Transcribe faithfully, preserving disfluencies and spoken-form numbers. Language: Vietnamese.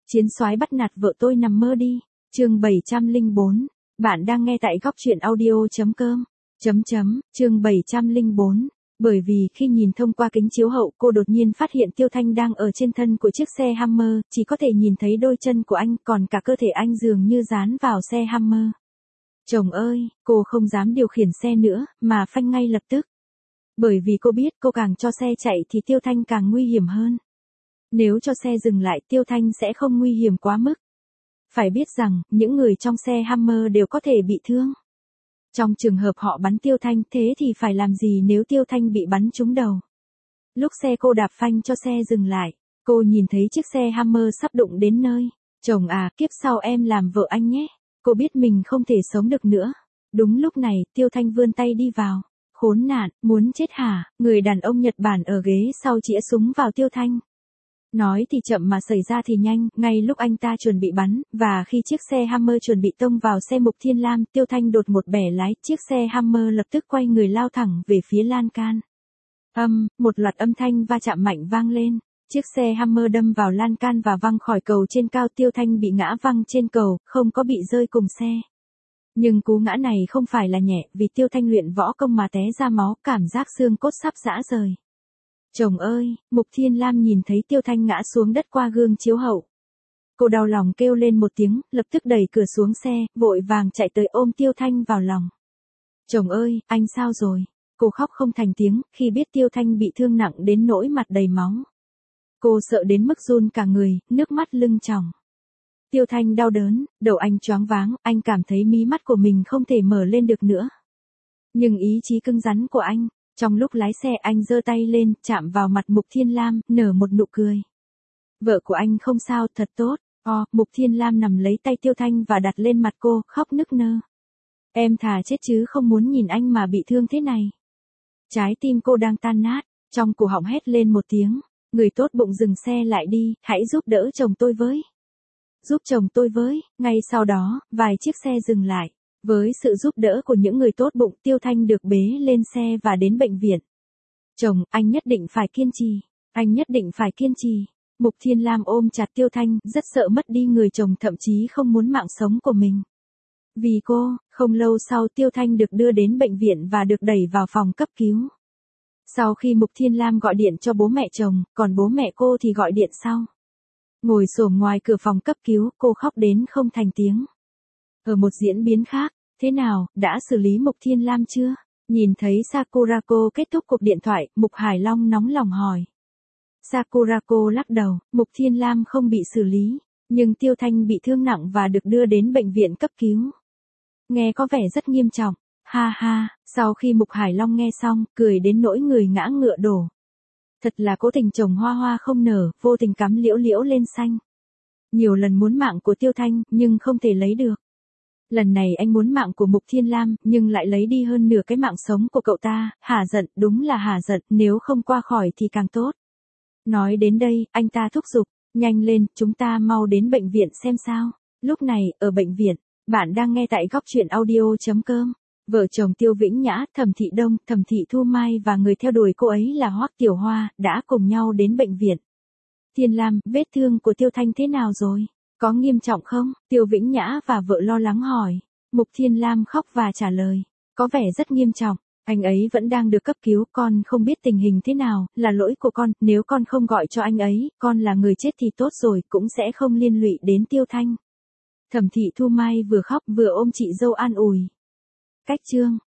Chiến soái bắt nạt vợ tôi nằm mơ đi. Chương bảy trăm lẻ bốn. Bạn đang nghe tại góc truyện audio chấm com. Chấm chấm, chương bảy trăm lẻ bốn. Bởi vì khi nhìn thông qua kính chiếu hậu, cô đột nhiên phát hiện Tiêu Thanh đang ở trên thân của chiếc xe Hummer, chỉ có thể nhìn thấy đôi chân của anh, còn cả cơ thể anh dường như dán vào xe Hummer. Chồng ơi, cô không dám điều khiển xe nữa, mà phanh ngay lập tức. Bởi vì cô biết cô càng cho xe chạy thì Tiêu Thanh càng nguy hiểm hơn. Nếu cho xe dừng lại, Tiêu Thanh sẽ không nguy hiểm quá mức. Phải biết rằng, những người trong xe Hummer đều có thể bị thương. Trong trường hợp họ bắn Tiêu Thanh, thế thì phải làm gì nếu Tiêu Thanh bị bắn trúng đầu? Lúc xe cô đạp phanh cho xe dừng lại, cô nhìn thấy chiếc xe Hummer sắp đụng đến nơi. Chồng à, kiếp sau em làm vợ anh nhé. Cô biết mình không thể sống được nữa. Đúng lúc này, Tiêu Thanh vươn tay đi vào. Khốn nạn, muốn chết hả? Người đàn ông Nhật Bản ở ghế sau chĩa súng vào Tiêu Thanh. Nói thì chậm mà xảy ra thì nhanh, ngay lúc anh ta chuẩn bị bắn, và khi chiếc xe Hummer chuẩn bị tông vào xe Mục Thiên Lam, Tiêu Thanh đột một bẻ lái, chiếc xe Hummer lập tức quay người lao thẳng về phía lan can. Âm, một loạt âm thanh va chạm mạnh vang lên, chiếc xe Hummer đâm vào lan can và văng khỏi cầu trên cao. Tiêu Thanh bị ngã văng trên cầu, không có bị rơi cùng xe. Nhưng cú ngã này không phải là nhẹ, vì Tiêu Thanh luyện võ công mà té ra máu, cảm giác xương cốt sắp rã rời. Chồng ơi, Mục Thiên Lam nhìn thấy Tiêu Thanh ngã xuống đất qua gương chiếu hậu. Cô đau lòng kêu lên một tiếng, lập tức đẩy cửa xuống xe, vội vàng chạy tới ôm Tiêu Thanh vào lòng. Chồng ơi, anh sao rồi? Cô khóc không thành tiếng, khi biết Tiêu Thanh bị thương nặng đến nỗi mặt đầy máu. Cô sợ đến mức run cả người, nước mắt lưng tròng. Tiêu Thanh đau đớn, đầu anh choáng váng, anh cảm thấy mí mắt của mình không thể mở lên được nữa. Nhưng ý chí cứng rắn của anh, trong lúc lái xe anh giơ tay lên, chạm vào mặt Mục Thiên Lam, nở một nụ cười. Vợ của anh không sao, thật tốt. O, Mục Thiên Lam nằm lấy tay Tiêu Thanh và đặt lên mặt cô, khóc nức nơ. Em thà chết chứ không muốn nhìn anh mà bị thương thế này. Trái tim cô đang tan nát, trong cổ họng hét lên một tiếng. Người tốt bụng dừng xe lại đi, hãy giúp đỡ chồng tôi với. Giúp chồng tôi với. Ngay sau đó, vài chiếc xe dừng lại. Với sự giúp đỡ của những người tốt bụng, Tiêu Thanh được bế lên xe và đến bệnh viện. Chồng, anh nhất định phải kiên trì. Anh nhất định phải kiên trì. Mục Thiên Lam ôm chặt Tiêu Thanh, rất sợ mất đi người chồng, thậm chí không muốn mạng sống của mình. Vì cô, không lâu sau Tiêu Thanh được đưa đến bệnh viện và được đẩy vào phòng cấp cứu. Sau khi Mục Thiên Lam gọi điện cho bố mẹ chồng, còn bố mẹ cô thì gọi điện sau. Ngồi xổm ngoài cửa phòng cấp cứu, cô khóc đến không thành tiếng. Ở một diễn biến khác, thế nào, đã xử lý Mục Thiên Lam chưa? Nhìn thấy Sakurako kết thúc cuộc điện thoại, Mục Hải Long nóng lòng hỏi. Sakurako lắc đầu, Mục Thiên Lam không bị xử lý, nhưng Tiêu Thanh bị thương nặng và được đưa đến bệnh viện cấp cứu. Nghe có vẻ rất nghiêm trọng. Ha ha, sau khi Mục Hải Long nghe xong, cười đến nỗi người ngã ngựa đổ. Thật là cố tình trồng hoa hoa không nở, vô tình cắm liễu liễu lên xanh. Nhiều lần muốn mạng của Tiêu Thanh, nhưng không thể lấy được. Lần này anh muốn mạng của Mục Thiên Lam, nhưng lại lấy đi hơn nửa cái mạng sống của cậu ta. Hả giận, đúng là hả giận, nếu không qua khỏi thì càng tốt. Nói đến đây, anh ta thúc giục, nhanh lên, chúng ta mau đến bệnh viện xem sao. Lúc này, ở bệnh viện, bạn đang nghe tại góc truyện audio chấm com. Vợ chồng Tiêu Vĩnh Nhã, Thẩm Thị Đông, Thẩm Thị Thu Mai và người theo đuổi cô ấy là Hoắc Tiểu Hoa, đã cùng nhau đến bệnh viện. Thiên Lam, vết thương của Tiêu Thanh thế nào rồi? Có nghiêm trọng không? Tiêu Vĩnh Nhã và vợ lo lắng hỏi. Mục Thiên Lam khóc và trả lời. Có vẻ rất nghiêm trọng. Anh ấy vẫn đang được cấp cứu, con không biết tình hình thế nào, là lỗi của con, nếu con không gọi cho anh ấy, con là người chết thì tốt rồi, cũng sẽ không liên lụy đến Tiêu Thanh. Thẩm Thị Thu Mai vừa khóc vừa ôm chị dâu an ủi. Cách chương